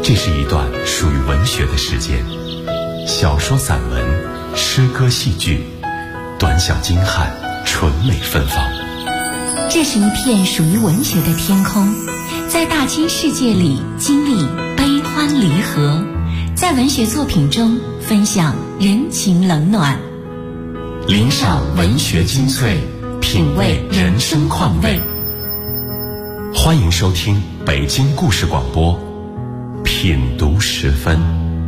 这是一段属于文学的时间，小说、散文、诗歌、戏剧，短小精悍，纯美芬芳。 这是一片属于文学的天空，在大千世界里经历悲欢离合，在文学作品中分享人情冷暖， 领赏文学精粹，品味人生况味。欢迎收听北京故事广播品读时分。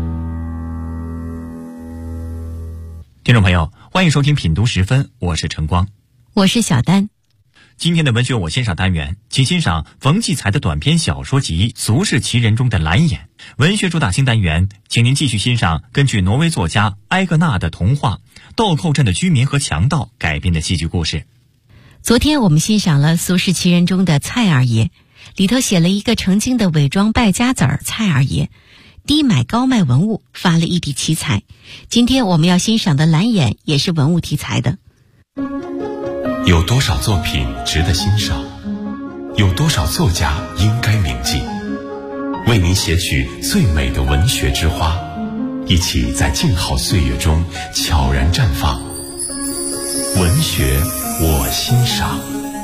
听众朋友，欢迎收听品读时分，我是晨光， 我是小丹。 今天的文学我欣赏单元，请欣赏冯骥才的短篇小说集《俗世奇人》中的蓝眼。文学主打新单元，请您继续欣赏根据挪威作家埃格纳的童话《豆蔻镇的居民和强盗》改编的戏剧故事。 昨天我们欣赏了《俗世奇人》中的蔡二爷，里头写了一个曾经的伪装败家子儿蔡二爷，低买高卖文物，发了一笔奇财。今天我们要欣赏的蓝眼也是文物题材的。 有多少作品值得欣赏？有多少作家应该铭记？为您写取最美的文学之花，一起在静好岁月中悄然绽放。文学我欣赏。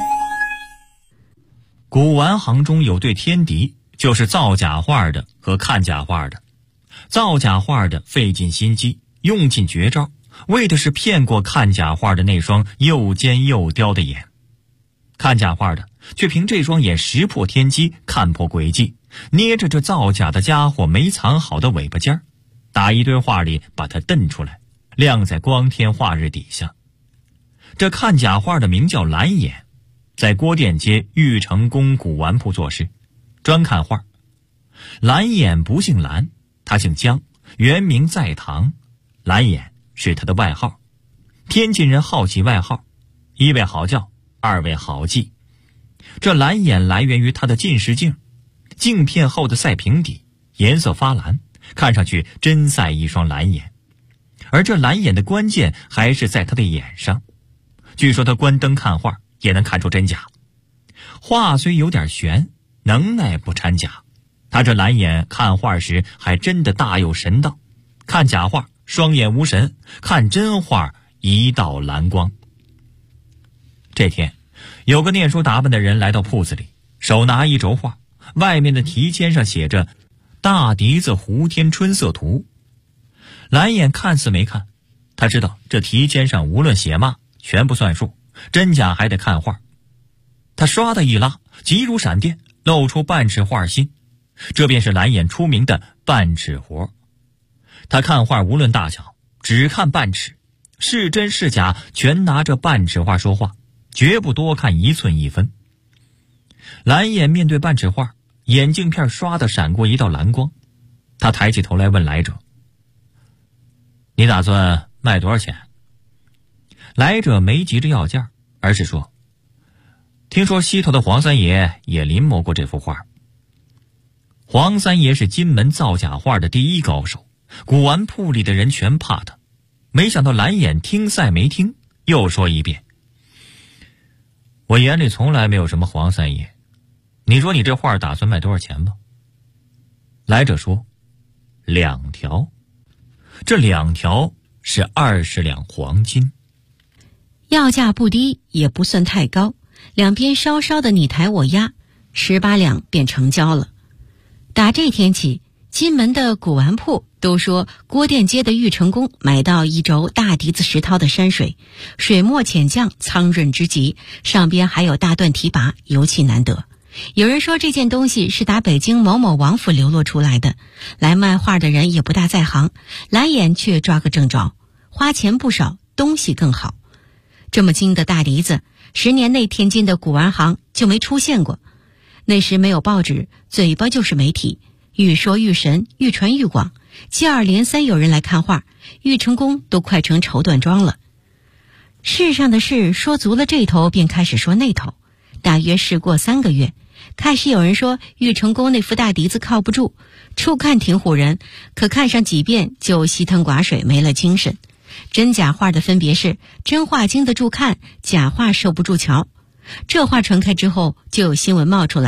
古玩行中有对天敌，就是造假画的和看假画的。造假画的费尽心机，用尽绝招，为的是骗过看假画的那双又尖又刁的眼。看假画的却凭这双眼识破天机，看破诡计，捏着这造假的家伙没藏好的尾巴尖儿，打一堆画里把它瞪出来，晾在光天化日底下。这看假画的名叫蓝眼，在郭店街玉成宫古玩铺做事，专看画。蓝眼不姓蓝，他姓姜，原名在堂，蓝眼是他的外号。天津人好起外号，一位好叫，二位好记。这蓝眼来源于他的近视镜，镜片后的赛平底，颜色发蓝，看上去真赛一双蓝眼。而这蓝眼的关键还是在他的眼上，据说他关灯看画也能看出真假。画虽有点悬，能耐不掺假。他这蓝眼看画时还真的大有神道，看假画双眼无神，看真画一道蓝光。这天有个念书打扮的人来到铺子里，手拿一轴画，外面的题签上写着大笛子胡天春色图。蓝眼看似没看，他知道这题签上无论写嘛全不算数，真假还得看画。他唰的一拉，急如闪电，露出半尺画心，这便是蓝眼出名的半尺活。他看画无论大小，只看半尺，是真是假全拿着半尺画说话，绝不多看一寸一分。蓝眼面对半尺画，眼镜片唰的闪过一道蓝光，他抬起头来问来者：你打算卖多少钱？来者没急着要价，而是说：听说西头的黄三爷也临摹过这幅画。黄三爷是金门造假画的第一高手，古玩铺里的人全怕他。没想到蓝眼听赛没听，又说一遍：我眼里从来没有什么黄三爷，你说你这画打算卖多少钱吧？来者说2条，这2条是20两黄金。 要价不低，也不算太高，两边稍稍的你抬我压，18两便成交了。打这天起，金门的古玩铺都说郭店街的玉成宫买到一轴大笛子石涛的山水，水墨浅绛，苍润之极，上边还有大段题跋，尤其难得。有人说这件东西是打北京某某王府流落出来的，来卖画的人也不大在行，蓝眼却抓个正着，花钱不少，东西更好。这么精的大笛子，10年内天津的古玩行就没出现过。那时没有报纸，嘴巴就是媒体，愈说愈神，愈传愈广，接二连三有人来看画，玉成宫都快成绸缎庄了。世上的事说足了这头，便开始说那头。大约事过3个月，开始有人说玉成宫那副大笛子靠不住，初看挺唬人，可看上几遍就稀汤寡水，没了精神。真假画的分别是，真画经得住看，假画受不住瞧。这话传开之后，就有新闻冒出来，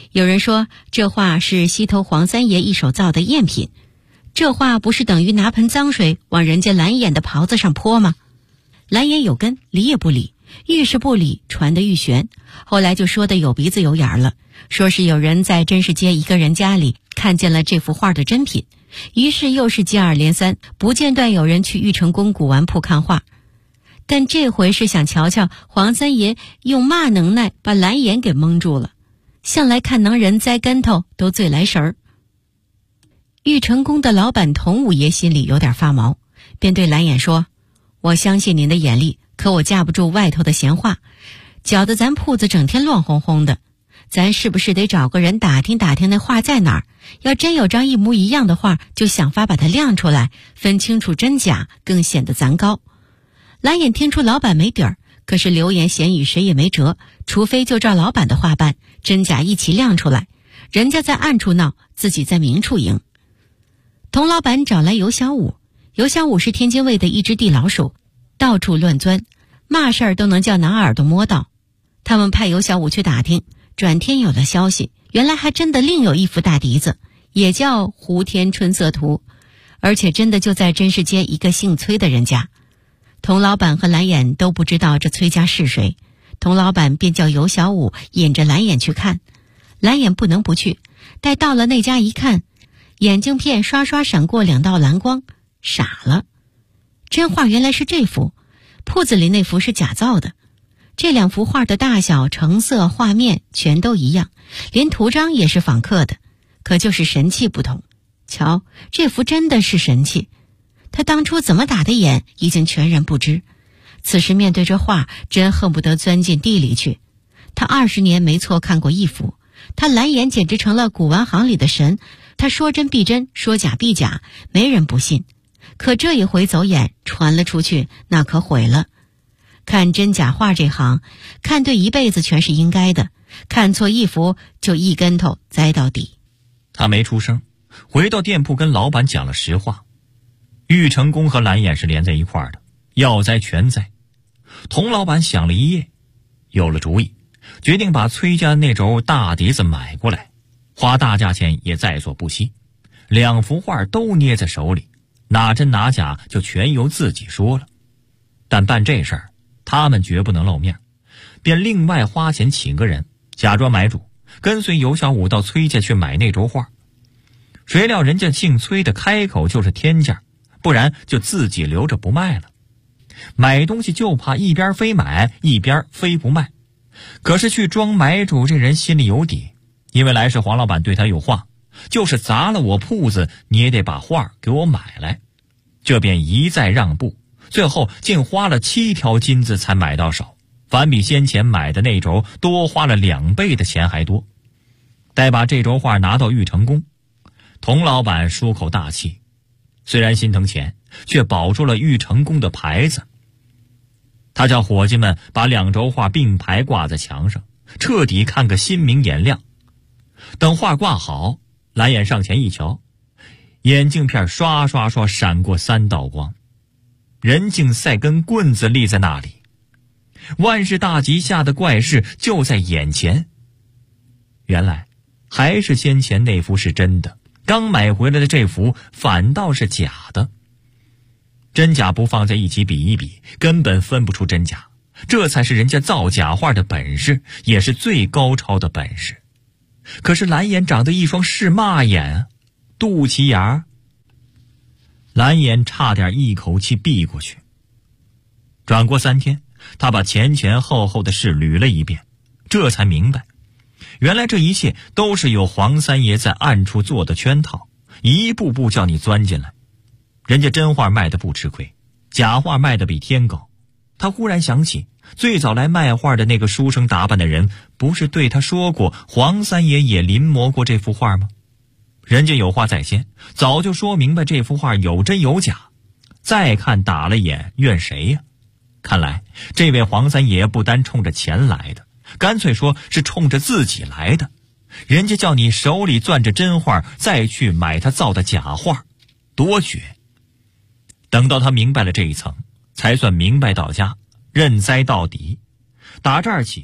有人说这画是西头黄三爷一手造的赝品，这画不是等于拿盆脏水往人家蓝眼的袍子上泼吗？蓝眼有根，理也不理，愈是不理，传得愈玄。后来就说得有鼻子有眼了，说是有人在真市街一个人家里看见了这幅画的真品，于是又是接二连三，不间断有人去玉成宫古玩铺看画。但这回是想瞧瞧黄三爷用嘛能耐把蓝眼给蒙住了，向来看能人栽跟头都最来神儿。玉成宫的老板童五爷心里有点发毛，便对蓝眼说：我相信您的眼力，可我架不住外头的闲话，搅得咱铺子整天乱哄哄的，咱是不是得找个人打听打听那画在哪儿？要真有张一模一样的画，就想法把它亮出来，分清楚真假，更显得咱高。蓝眼听出老板没底儿，可是流言闲语谁也没辙，除非就照老板的话办，真假一起亮出来，人家在暗处闹，自己在明处赢。童老板找来尤小五，尤小五是天津卫的一只地老鼠，到处乱钻，嘛事儿都能叫拿耳朵摸到。他们派尤小五去打听，转天有了消息，原来还真的另有一幅大笛子，也叫《胡天春色图》，而且真的就在真市街一个姓崔的人家。童老板和蓝眼都不知道这崔家是谁，童老板便叫尤小五引着蓝眼去看。蓝眼不能不去，待到了那家一看，眼镜片刷刷闪过两道蓝光，傻了。真画原来是这幅，铺子里那幅是假造的。这两幅画的大小、成色、画面全都一样，连图章也是仿刻的，可就是神气不同。瞧，这幅真的是神气，他当初怎么打的眼已经全然不知，此时面对这画，真恨不得钻进地里去。他20年没错看过一幅，他蓝眼简直成了古玩行里的神，他说真必真，说假必假，没人不信。可这一回走眼传了出去，那可毁了。看真假画这行，看对一辈子全是应该的，看错一幅就一跟头栽到底。 他没出声，回到店铺跟老板讲了实话。玉成宫和蓝眼是连在一块儿的，要栽全栽。童老板想了一夜，有了主意，决定把崔家那轴大笛子买过来，花大价钱也在所不惜。2幅画都捏在手里，哪真哪假就全由自己说了。但办这事儿，他们绝不能露面，便另外花钱请个人，假装买主，跟随尤小五到崔家去买那轴画。谁料人家姓崔的开口就是天价，不然就自己留着不卖了。买东西就怕一边非买一边非不卖，可是去装买主这人心里有底，因为来世黄老板对他有话，就是砸了我铺子你也得把画给我买来。这便一再让步，最后竟花了7条金子才买到手，反比先前买的那轴多花了2倍的钱还多。待把这轴画拿到玉成宫，童老板舒口大气，虽然心疼钱，却保住了玉成宫的牌子。他叫伙计们把2轴画并排挂在墙上，彻底看个心明眼亮。等画挂好，蓝眼上前一瞧，眼镜片刷刷刷闪过3道光，人竟赛根棍子立在那里。万事大吉下的怪事就在眼前。原来还是先前那幅是真的，刚买回来的这幅反倒是假的。真假不放在一起比一比，根本分不出真假，这才是人家造假画的本事，也是最高超的本事。可是蓝眼长得一双是嘛眼啊，肚脐眼儿。蓝眼差点一口气闭过去。转过3天，他把前前后后的事捋了一遍，这才明白，原来这一切都是有黄三爷在暗处做的圈套，一步步叫你钻进来。人家真画卖的不吃亏，假画卖的比天高。他忽然想起，最早来卖画的那个书生打扮的人，不是对他说过黄三爷也临摹过这幅画吗？人家有话在先，早就说明白这幅画有真有假。再看打了眼，怨谁呀？看来这位黄三爷不单冲着钱来的，干脆说是冲着自己来的。人家叫你手里攥着真画，再去买他造的假画，多绝！等到他明白了这一层，才算明白到家，认栽到底。打这儿起，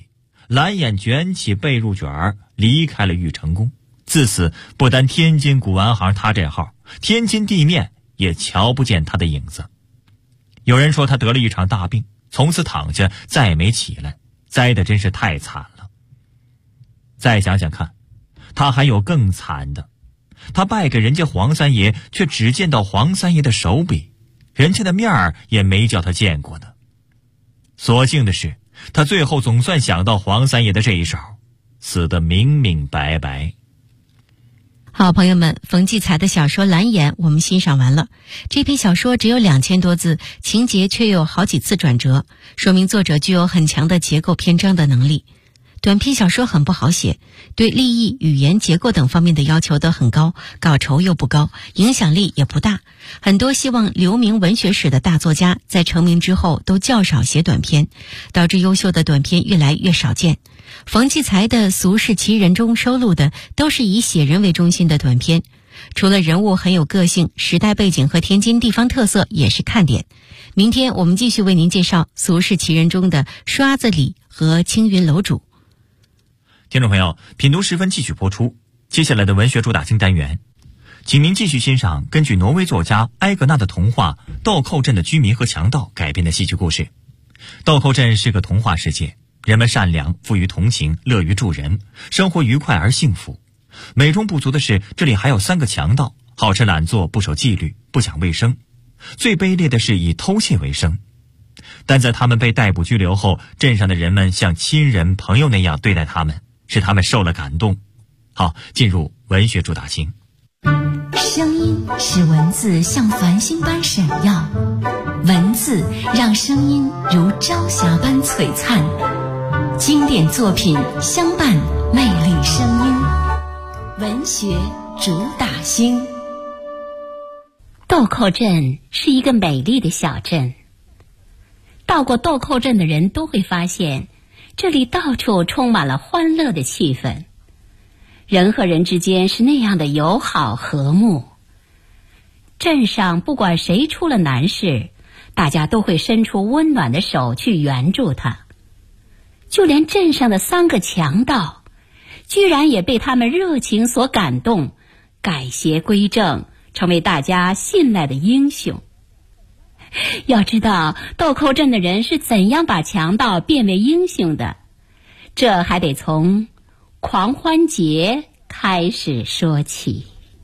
蓝眼卷起被褥卷儿离开了玉成宫。自此，不单天津古玩行他这号，天津地面也瞧不见他的影子。有人说他得了一场大病，从此躺下再没起来，栽得真是太惨了。再想想看，他还有更惨的，他拜给人家黄三爷，却只见到黄三爷的手笔，人家的面儿也没叫他见过呢。所幸的是，他最后总算想到黄三爷的这一手，死得明明白白。 好，朋友们，冯骥才的小说《蓝眼》我们欣赏完了。这篇小说只有2000多字，情节却有好几次转折，说明作者具有很强的结构篇章的能力。短篇小说很不好写，对立意、语言、结构等方面的要求都很高，稿酬又不高，影响力也不大。很多希望留名文学史的大作家在成名之后都较少写短篇，导致优秀的短篇越来越少见。冯骥才的《俗世奇人》中收录的都是以写人为中心的短篇，除了人物很有个性，时代背景和天津地方特色也是看点。明天我们继续为您介绍《俗世奇人》中的刷子李和青云楼主。 听众朋友，品读时分继续播出。接下来的文学主打星单元，请您继续欣赏根据挪威作家埃格纳的童话《豆蔻镇的居民和强盗》改编的戏剧故事。豆蔻镇是个童话世界，人们善良，富于同情，乐于助人，生活愉快而幸福。美中不足的是，这里还有3个强盗，好吃懒做，不守纪律，不讲卫生。最卑劣的是以偷窃为生。但在他们被逮捕拘留后，镇上的人们像亲人朋友那样对待他们，使他们受了感动。好，进入文学主打星。 声音使文字像繁星般闪耀，文字让声音如朝霞般璀璨。经典作品相伴，魅力声音。文学主打星。豆蔻镇是一个美丽的小镇，到过豆蔻镇的人都会发现，这里到处充满了欢乐的气氛，人和人之间是那样的友好和睦。镇上不管谁出了难事，大家都会伸出温暖的手去援助他。就连镇上的3个强盗，居然也被他们热情所感动，改邪归正，成为大家信赖的英雄。要知道豆蔻镇的人是怎样把强盗变为英雄的，这还得从狂欢节开始说起。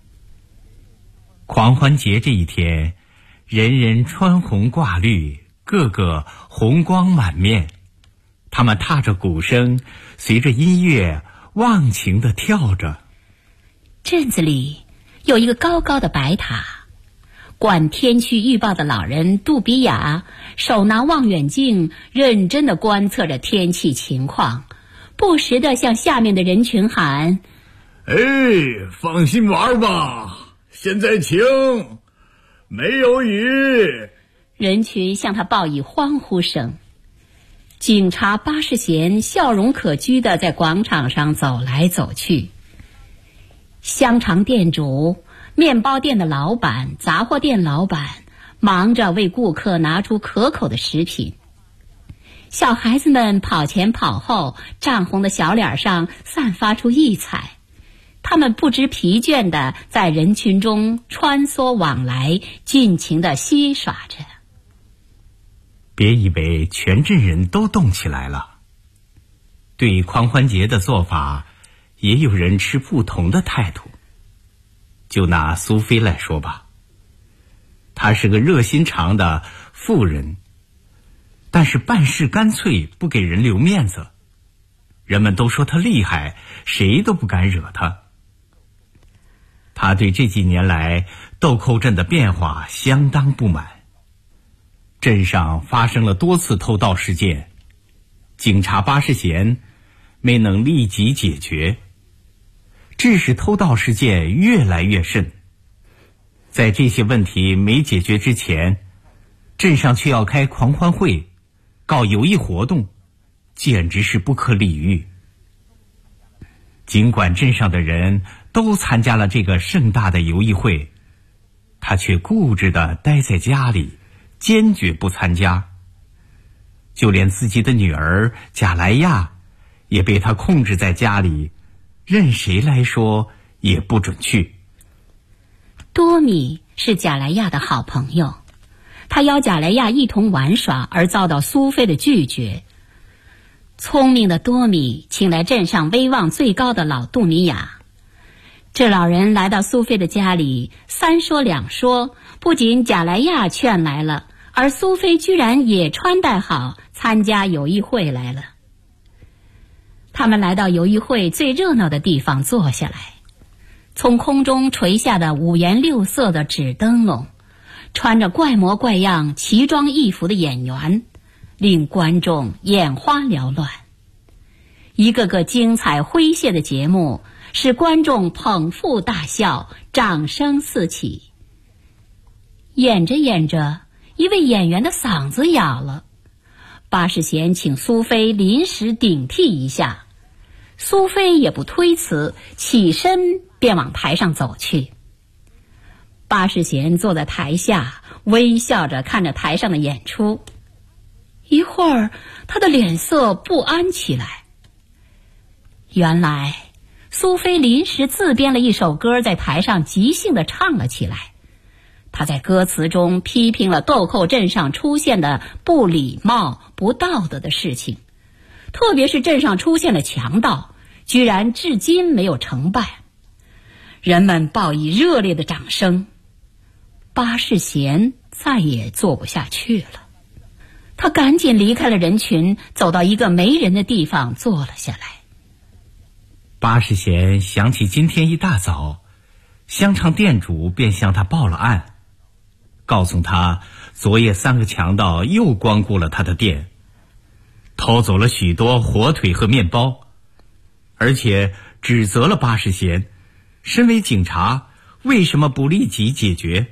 狂欢节这一天，人人穿红挂绿，个个红光满面。他们踏着鼓声，随着音乐忘情地跳着。 镇子里有一个高高的白塔，管天气预报的老人杜比亚手拿望远镜，认真地观测着天气情况，不时地向下面的人群喊： 放心玩吧，现在晴，没有雨。 人群向他报以欢呼声。警察巴士贤笑容可掬地在广场上走来走去。香肠店主、面包店的老板、杂货店老板忙着为顾客拿出可口的食品。小孩子们跑前跑后，涨红的小脸上散发出异彩。他们不知疲倦地在人群中穿梭往来，尽情地嬉耍着。 别以为全镇人都动起来了，对狂欢节的做法，也有人持不同的态度。就拿苏菲来说吧，她是个热心肠的妇人，但是办事干脆，不给人留面子。人们都说她厉害，谁都不敢惹她。她对这几年来豆蔻镇的变化相当不满。镇上发生了多次偷盗事件，警察巴士贤没能立即解决，致使偷盗事件越来越甚。在这些问题没解决之前，镇上却要开狂欢会，搞游艺活动，简直是不可理喻。尽管镇上的人都参加了这个盛大的游艺会，他却固执地待在家里，坚决不参加。就连自己的女儿贾莱亚也被他控制在家里，任谁来说也不准去。 多米是贾莱亚的好朋友，他邀贾莱亚一同玩耍，而遭到苏菲的拒绝。聪明的多米请来镇上威望最高的老杜米亚。这老人来到苏菲的家里，三说两说，不仅贾莱亚劝来了，而苏菲居然也穿戴好参加友谊会来了。他们来到友谊会最热闹的地方坐下来，从空中垂下的五颜六色的纸灯笼，穿着怪模怪样奇装异服的演员，令观众眼花缭乱。一个个精彩诙谐的节目使观众捧腹大笑，掌声四起。演着演着，一位演员的嗓子哑了，巴士贤请苏菲临时顶替一下，苏菲也不推辞，起身便往台上走去。巴士贤坐在台下，微笑着看着台上的演出。一会儿，他的脸色不安起来。原来苏菲临时自编了一首歌，在台上即兴地唱了起来。她在歌词中批评了豆蔻镇上出现的不礼貌、不道德的事情，特别是镇上出现了强盗，居然至今没有成败。人们报以热烈的掌声。巴士贤再也坐不下去了，他赶紧离开了人群，走到一个没人的地方坐了下来。 巴士贤想起今天一大早，香肠店主便向他报了案，告诉他昨夜3个强盗又光顾了他的店，偷走了许多火腿和面包，而且指责了巴士贤身为警察为什么不立即解决。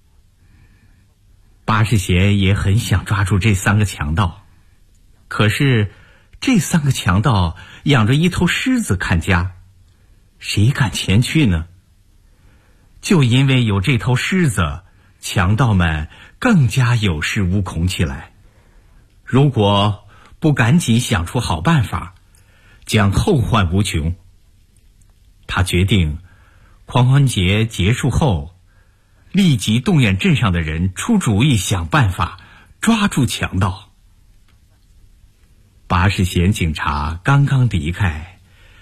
巴士贤也很想抓住这3个强盗，可是这3个强盗养着一头狮子看家，谁敢前去呢？就因为有这头狮子，强盗们更加有恃无恐起来。如果不赶紧想出好办法，将后患无穷。他决定狂欢节结束后，立即动员镇上的人出主意想办法抓住强盗。巴士贤警察刚刚离开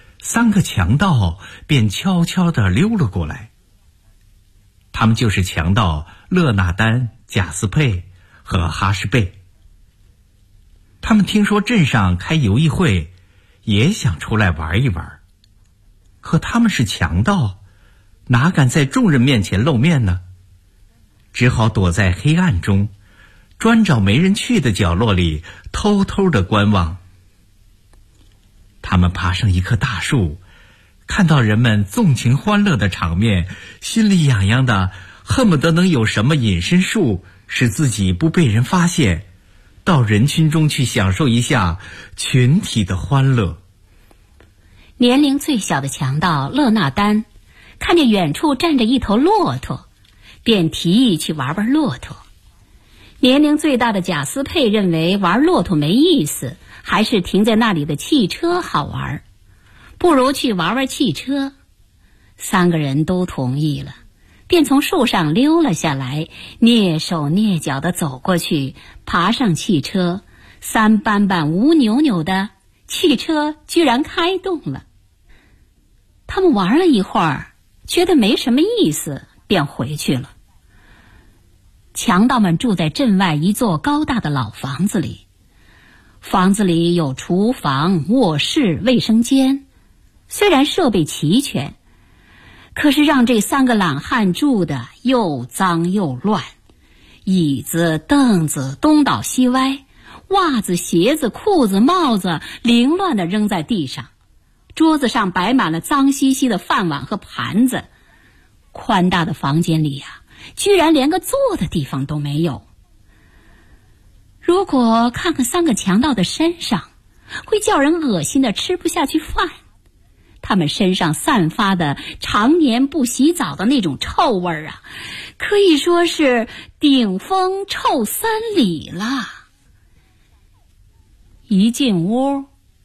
，3个强盗便悄悄地溜了过来。他们就是强盗勒纳丹、贾斯佩和哈什贝。他们听说镇上开游艺会，也想出来玩一玩。可他们是强盗，哪敢在众人面前露面呢？只好躲在黑暗中，专找没人去的角落里偷偷地观望。他们爬上一棵大树，看到人们纵情欢乐的场面，心里痒痒的，恨不得能有什么隐身术，使自己不被人发现，到人群中去享受一下群体的欢乐。 年龄最小的强盗勒纳丹看见远处站着一头骆驼，便提议去玩玩骆驼。年龄最大的贾斯佩认为玩骆驼没意思，还是停在那里的汽车好玩，不如去玩玩汽车。3个人都同意了，便从树上溜了下来，蹑手蹑脚地走过去，爬上汽车，3板板5扭扭的，汽车居然开动了。他们玩了一会儿，觉得没什么意思，便回去了。强盗们住在镇外一座高大的老房子里，房子里有厨房、卧室、卫生间，虽然设备齐全，可是让这3个懒汉住的又脏又乱，椅子、凳子东倒西歪，袜子、鞋子、裤子、帽子凌乱地扔在地上，桌子上摆满了脏兮兮的饭碗和盘子。宽大的房间里居然连个坐的地方都没有。如果看看3个强盗的身上，会叫人恶心的吃不下去饭。他们身上散发的常年不洗澡的那种臭味可以说是顶风臭3里了。一进屋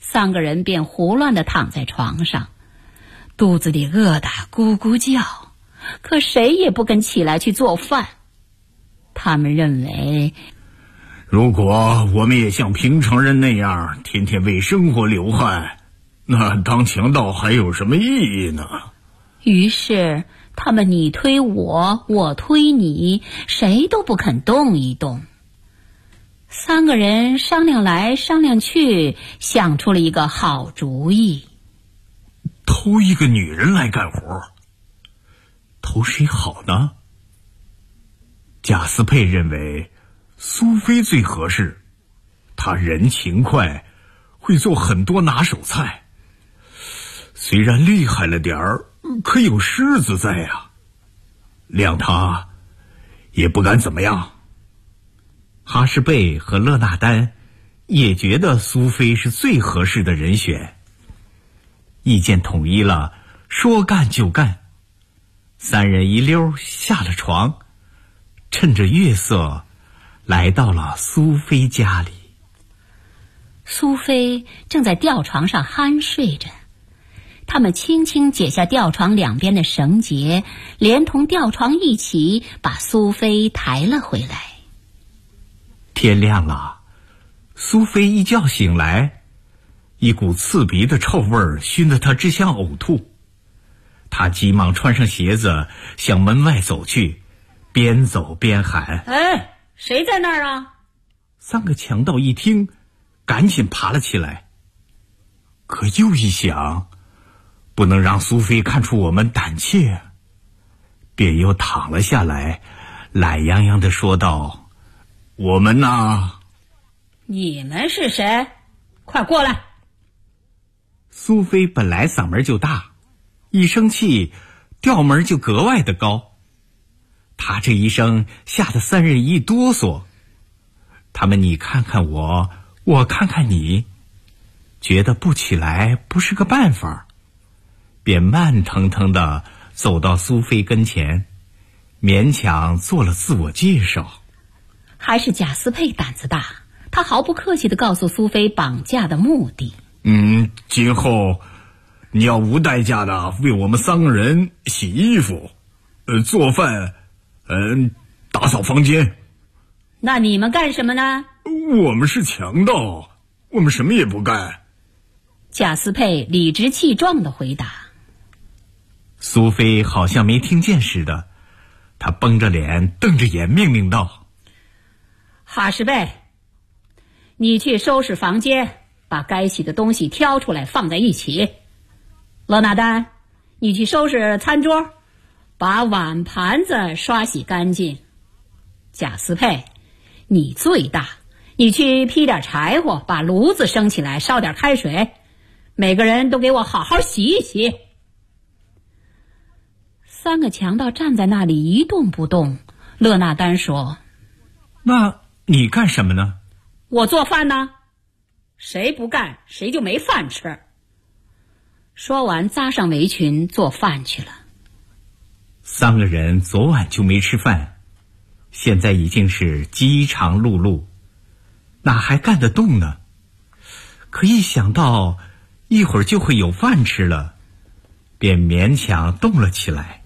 3个人便胡乱地躺在床上，肚子里饿得咕咕叫，可谁也不肯起来去做饭。他们认为， 如果我们也像平常人那样天天为生活流汗，那当强盗还有什么意义呢？ 于是他们你推我，我推你，谁都不肯动一动。3个人商量来商量去，想出了一个好主意。 偷一个女人来干活，偷谁好呢？贾斯佩认为苏菲最合适，她人勤快，会做很多拿手菜，虽然厉害了点儿，可有狮子在呀，谅她也不敢怎么样。哈什贝和勒纳丹也觉得苏菲是最合适的人选，意见统一了，说干就干。3人一溜下了床，趁着月色来到了苏菲家里。 苏菲正在吊床上酣睡着，他们轻轻解下吊床两边的绳结，连同吊床一起把苏菲抬了回来。 天亮了，苏菲一觉醒来，一股刺鼻的臭味熏得她只想呕吐。她急忙穿上鞋子向门外走去，边走边喊： 哎，谁在那儿啊 ？3个强盗一听，赶紧爬了起来。可又一想，不能让苏菲看出我们胆怯，便又躺了下来，懒洋洋地说道：我们呢？ 你们是谁？快过来！ 苏菲本来嗓门就大，一生气调门就格外的高。她这一声吓得3人一哆嗦，他们你看看我，我看看你，觉得不起来不是个办法，便慢腾腾地走到苏菲跟前，勉强做了自我介绍。 还是贾斯佩胆子大，他毫不客气地告诉苏菲绑架的目的。 今后你要无代价的为我们3个人洗衣服，做饭，打扫房间。 那你们干什么呢？ 我们是强盗，我们什么也不干。 贾斯佩理直气壮地回答。 苏菲好像没听见似的，她绷着脸瞪着眼命令道： 哈什贝，你去收拾房间，把该洗的东西挑出来放在一起。勒纳丹，你去收拾餐桌，把碗盘子刷洗干净。贾斯佩，你最大，你去劈点柴火，把炉子升起来，烧点开水，每个人都给我好好洗一洗。3个强盗站在那里一动不动。勒纳丹说： 那你干什么呢？ 我做饭呢，谁不干谁就没饭吃。说完扎上围裙做饭去了。 3个人昨晚就没吃饭，现在已经是饥肠辘辘，哪还干得动呢？可一想到一会儿就会有饭吃了，便勉强动了起来。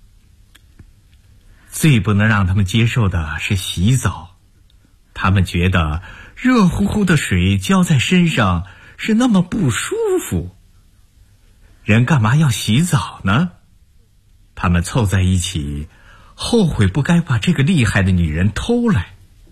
最不能让他们接受的是洗澡，他们觉得热乎乎的水浇在身上是那么不舒服。人干嘛要洗澡呢？他们凑在一起，后悔不该把这个厉害的女人偷来。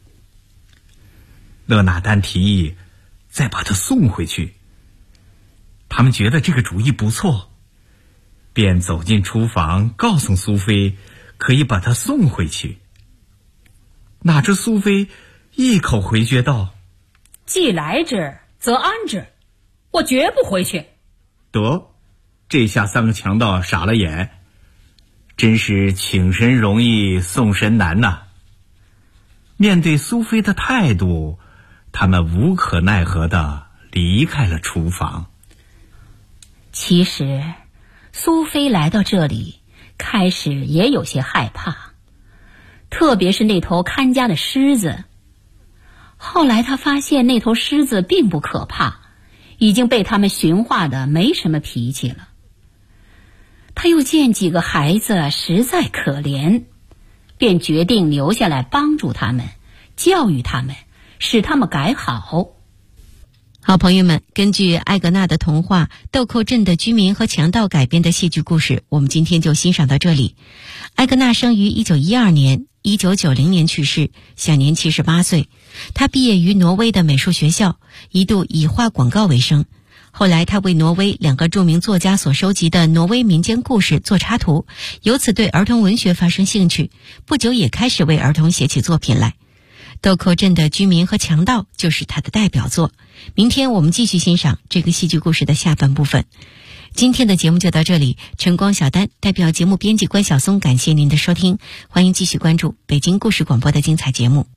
勒纳丹提议再把她送回去，他们觉得这个主意不错，便走进厨房告诉苏菲可以把她送回去。哪知苏菲一口回绝道： 既来之则安之，我绝不回去。 得，这下3个强盗傻了眼，真是请神容易送神难呐。面对苏菲的态度，他们无可奈何地离开了厨房。 其实苏菲来到这里开始也有些害怕，特别是那头看家的狮子。后来她发现那头狮子并不可怕， 已经被他们驯化的没什么脾气了。他又见几个孩子实在可怜，便决定留下来帮助他们，教育他们，使他们改好。 好朋友们，根据艾格纳的童话《豆蔻镇的居民和强盗》改编的戏剧故事，我们今天就欣赏到这里。艾格纳生于1912年，1990年去世，享年78岁。他毕业于挪威的美术学校，一度以画广告为生。后来他为挪威2个著名作家所收集的挪威民间故事做插图，由此对儿童文学发生兴趣，不久也开始为儿童写起作品来。豆蔻镇的居民和强盗就是他的代表作。明天我们继续欣赏这个戏剧故事的下半部分。今天的节目就到这里，晨光小丹代表节目编辑关晓松感谢您的收听，欢迎继续关注北京故事广播的精彩节目。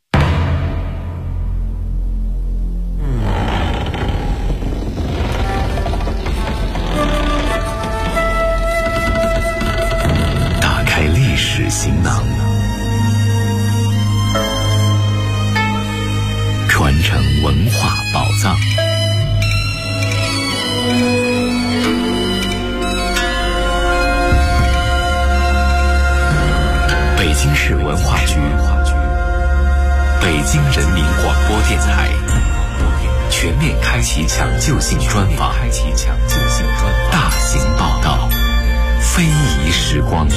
打开历史行囊，传承文化宝藏。北京市文化局、北京人民广播电台全面开启抢救性专访，大型报道，非遗时光。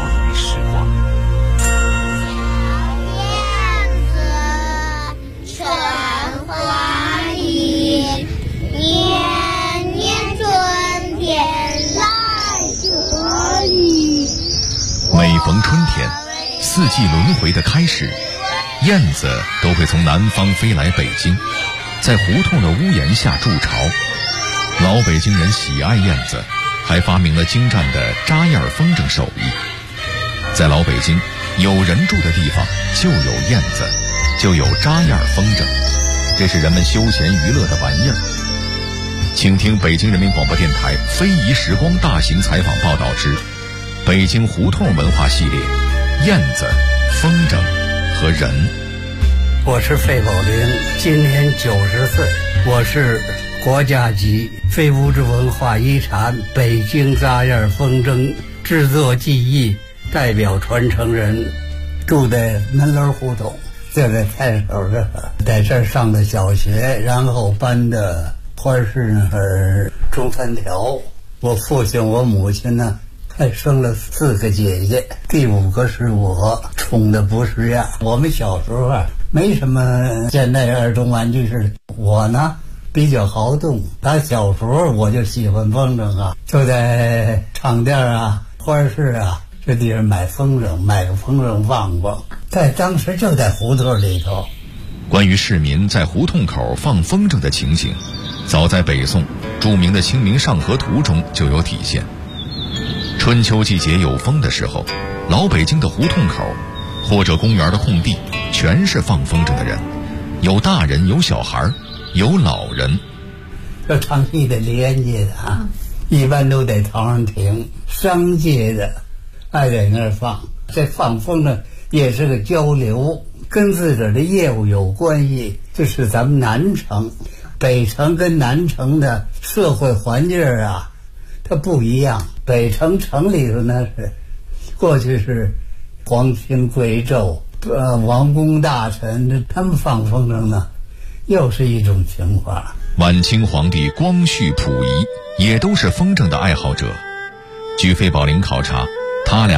每逢春天，四季轮回的开始，燕子都会从南方飞来北京，在胡同的屋檐下筑巢。老北京人喜爱燕子，还发明了精湛的扎燕风筝手艺。在老北京，有人住的地方就有燕子，就有扎燕风筝，这是人们休闲娱乐的玩意儿。请听北京人民广播电台非遗时光大型采访报道之北京胡同文化系列，燕子、风筝和人。 我是费宝林，今年90岁，我是国家级非物质文化遗产北京扎燕风筝制作技艺代表传承人，住在门楼胡同，就在太守这儿，在这儿上的小学，然后搬的花市那儿中三条。我父亲我母亲呢还生了4个姐姐，第5个是我，宠的不是样。我们小时候啊，没什么现代儿童玩具似的。我呢比较好动，打小时候我就喜欢风筝啊，就在厂店啊、花市啊这地方买风筝，买个风筝放放。在当时就在胡同里头。 关于市民在胡同口放风筝的情形，早在北宋著名的《清明上河图》中就有体现。春秋季节有风的时候，老北京的胡同口或者公园的空地全是放风筝的人，有大人，有小孩，有老人。 这唱戏的连接的啊，一般都在头上停，商界的爱在那儿放。这放风筝也是个交流，跟自个儿的业务有关系。就是咱们南城、北城跟南城的社会环境啊它不一样。北城城里头呢是过去是皇亲贵胄、王公大臣，他们放风筝呢又是一种情况。 晚清皇帝光绪、溥仪也都是风筝的爱好者。据费宝林考察，他俩